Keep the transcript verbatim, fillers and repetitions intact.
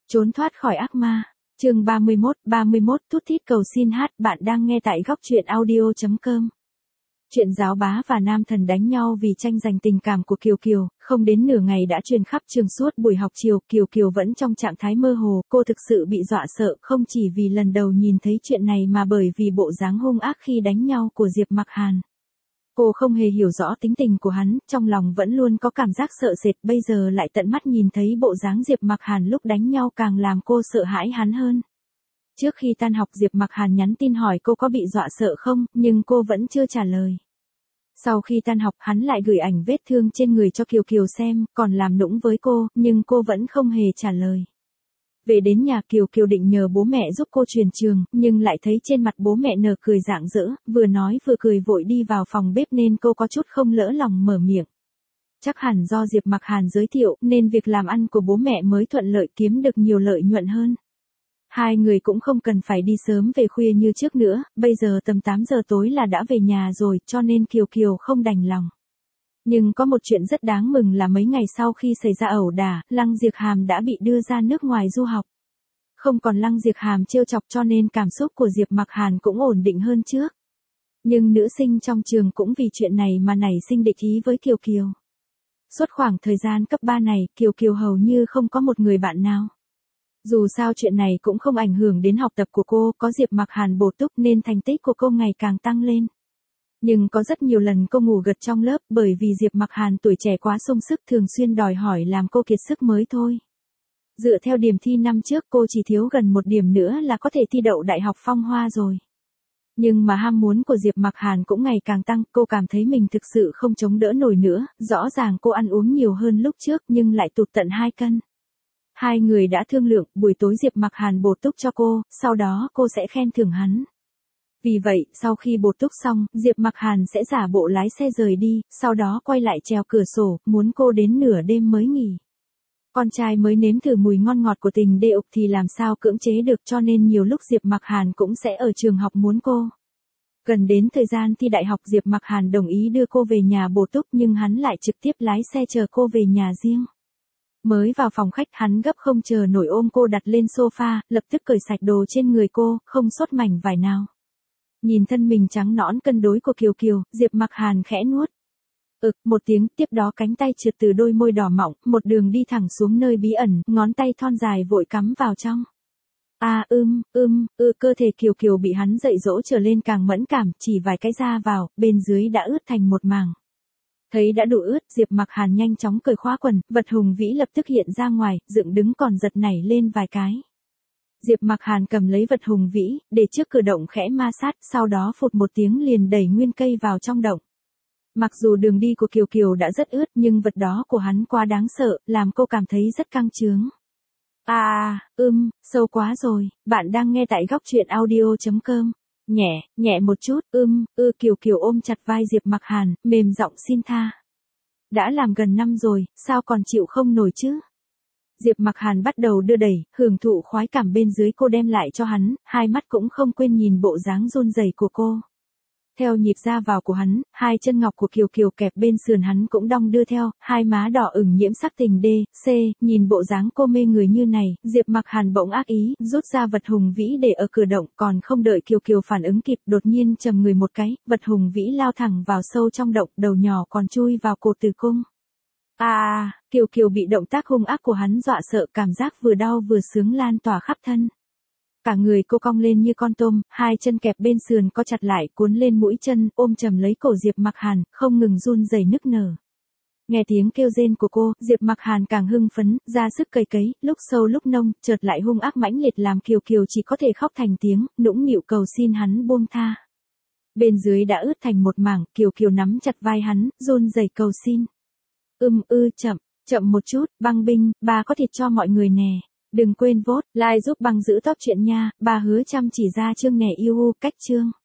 Trốn thoát khỏi ác ma. Chương ba mươi mốt, ba mươi mốt Thút thít cầu xin hát. Bạn đang nghe tại góc truyện audio chấm com. Chuyện giáo bá và nam thần đánh nhau vì tranh giành tình cảm của Kiều Kiều, không đến nửa ngày đã truyền khắp trường suốt buổi học chiều. Kiều Kiều vẫn trong trạng thái mơ hồ, cô thực sự bị dọa sợ, không chỉ vì lần đầu nhìn thấy chuyện này mà bởi vì bộ dáng hung ác khi đánh nhau của Diệp Mặc Hàn. Cô không hề hiểu rõ tính tình của hắn, trong lòng vẫn luôn có cảm giác sợ sệt, bây giờ lại tận mắt nhìn thấy bộ dáng Diệp Mặc Hàn lúc đánh nhau càng làm cô sợ hãi hắn hơn. Trước khi tan học Diệp Mặc Hàn nhắn tin hỏi cô có bị dọa sợ không, nhưng cô vẫn chưa trả lời. Sau khi tan học hắn lại gửi ảnh vết thương trên người cho Kiều Kiều xem, còn làm nũng với cô, nhưng cô vẫn không hề trả lời. Về đến nhà Kiều Kiều định nhờ bố mẹ giúp cô chuyển trường, nhưng lại thấy trên mặt bố mẹ nở cười rạng rỡ, vừa nói vừa cười vội đi vào phòng bếp nên cô có chút không lỡ lòng mở miệng. Chắc hẳn do Diệp Mặc Hàn giới thiệu nên việc làm ăn của bố mẹ mới thuận lợi, kiếm được nhiều lợi nhuận hơn. Hai người cũng không cần phải đi sớm về khuya như trước nữa, bây giờ tầm tám giờ tối là đã về nhà rồi, cho nên Kiều Kiều không đành lòng. Nhưng có một chuyện rất đáng mừng là mấy ngày sau khi xảy ra ẩu đả, Lăng Diệp Hàm đã bị đưa ra nước ngoài du học. Không còn Lăng Diệp Hàm trêu chọc cho nên cảm xúc của Diệp Mặc Hàn cũng ổn định hơn trước. Nhưng nữ sinh trong trường cũng vì chuyện này mà nảy sinh địch ý với Kiều Kiều. Suốt khoảng thời gian cấp ba này, Kiều Kiều hầu như không có một người bạn nào. Dù sao chuyện này cũng không ảnh hưởng đến học tập của cô, có Diệp Mặc Hàn bổ túc nên thành tích của cô ngày càng tăng lên. Nhưng có rất nhiều lần cô ngủ gật trong lớp bởi vì Diệp Mặc Hàn tuổi trẻ quá sung sức, thường xuyên đòi hỏi làm cô kiệt sức mới thôi. Dựa theo điểm thi năm trước cô chỉ thiếu gần một điểm nữa là có thể thi đậu Đại học Phong Hoa rồi. Nhưng mà ham muốn của Diệp Mặc Hàn cũng ngày càng tăng, cô cảm thấy mình thực sự không chống đỡ nổi nữa, rõ ràng cô ăn uống nhiều hơn lúc trước nhưng lại tụt tận hai cân. Hai người đã thương lượng, buổi tối Diệp Mặc Hàn bổ túc cho cô, sau đó cô sẽ khen thưởng hắn. Vì vậy, sau khi bổ túc xong, Diệp Mặc Hàn sẽ giả bộ lái xe rời đi, sau đó quay lại trèo cửa sổ, muốn cô đến nửa đêm mới nghỉ. Con trai mới nếm thử mùi ngon ngọt của tình đê ục thì làm sao cưỡng chế được, cho nên nhiều lúc Diệp Mặc Hàn cũng sẽ ở trường học muốn cô. Gần đến thời gian thi đại học Diệp Mặc Hàn đồng ý đưa cô về nhà bổ túc nhưng hắn lại trực tiếp lái xe chờ cô về nhà riêng. Mới vào phòng khách hắn gấp không chờ nổi ôm cô đặt lên sofa, lập tức cởi sạch đồ trên người cô, không sót mảnh vải nào. Nhìn thân mình trắng nõn cân đối của Kiều Kiều, Diệp Mặc Hàn khẽ nuốt. Ực, một tiếng, tiếp đó cánh tay trượt từ đôi môi đỏ mọng, một đường đi thẳng xuống nơi bí ẩn, ngón tay thon dài vội cắm vào trong. À ưm, ưm, ư cơ thể Kiều Kiều bị hắn dạy dỗ trở lên càng mẫn cảm, chỉ vài cái ra vào, bên dưới đã ướt thành một mảng. Thấy đã đủ ướt, Diệp Mặc Hàn nhanh chóng cởi khóa quần, vật hùng vĩ lập tức hiện ra ngoài, dựng đứng còn giật nảy lên vài cái. Diệp Mặc Hàn cầm lấy vật hùng vĩ, để trước cửa động khẽ ma sát, sau đó phụt một tiếng liền đẩy nguyên cây vào trong động. Mặc dù đường đi của Kiều Kiều đã rất ướt nhưng vật đó của hắn quá đáng sợ, làm cô cảm thấy rất căng chướng. À, ưm, sâu quá rồi, bạn đang nghe tại góc truyện audio chấm com. Nhẹ, nhẹ một chút, ưm, ư Kiều Kiều ôm chặt vai Diệp Mặc Hàn, mềm giọng xin tha. Đã làm gần năm rồi, sao còn chịu không nổi chứ? Diệp Mặc Hàn bắt đầu đưa đẩy, hưởng thụ khoái cảm bên dưới cô đem lại cho hắn, hai mắt cũng không quên nhìn bộ dáng run rẩy của cô. Theo nhịp ra vào của hắn, hai chân ngọc của Kiều Kiều kẹp bên sườn hắn cũng đong đưa theo, hai má đỏ ửng nhiễm sắc tình đê, c, nhìn bộ dáng cô mê người như này, Diệp Mặc Hàn bỗng ác ý, rút ra vật hùng vĩ để ở cửa động, còn không đợi Kiều Kiều phản ứng kịp, đột nhiên trầm người một cái, vật hùng vĩ lao thẳng vào sâu trong động, đầu nhỏ còn chui vào cột tử cung. À, Kiều Kiều bị động tác hung ác của hắn dọa sợ, cảm giác vừa đau vừa sướng lan tỏa khắp thân. Cả người cô cong lên như con tôm, hai chân kẹp bên sườn co chặt lại, cuốn lên mũi chân, ôm chầm lấy cổ Diệp Mặc Hàn, không ngừng run rẩy nức nở. Nghe tiếng kêu rên của cô, Diệp Mặc Hàn càng hưng phấn, ra sức cày cấy, lúc sâu lúc nông, chợt lại hung ác mãnh liệt làm Kiều Kiều chỉ có thể khóc thành tiếng, nũng nịu cầu xin hắn buông tha. Bên dưới đã ướt thành một mảng, Kiều Kiều nắm chặt vai hắn, run rẩy cầu xin. Ưm ư chậm, chậm một chút, Băng Binh, bà có thịt cho mọi người nè. Đừng quên vote, like giúp Băng giữ top chuyện nha, bà hứa chăm chỉ ra chương nè yêu cách chương.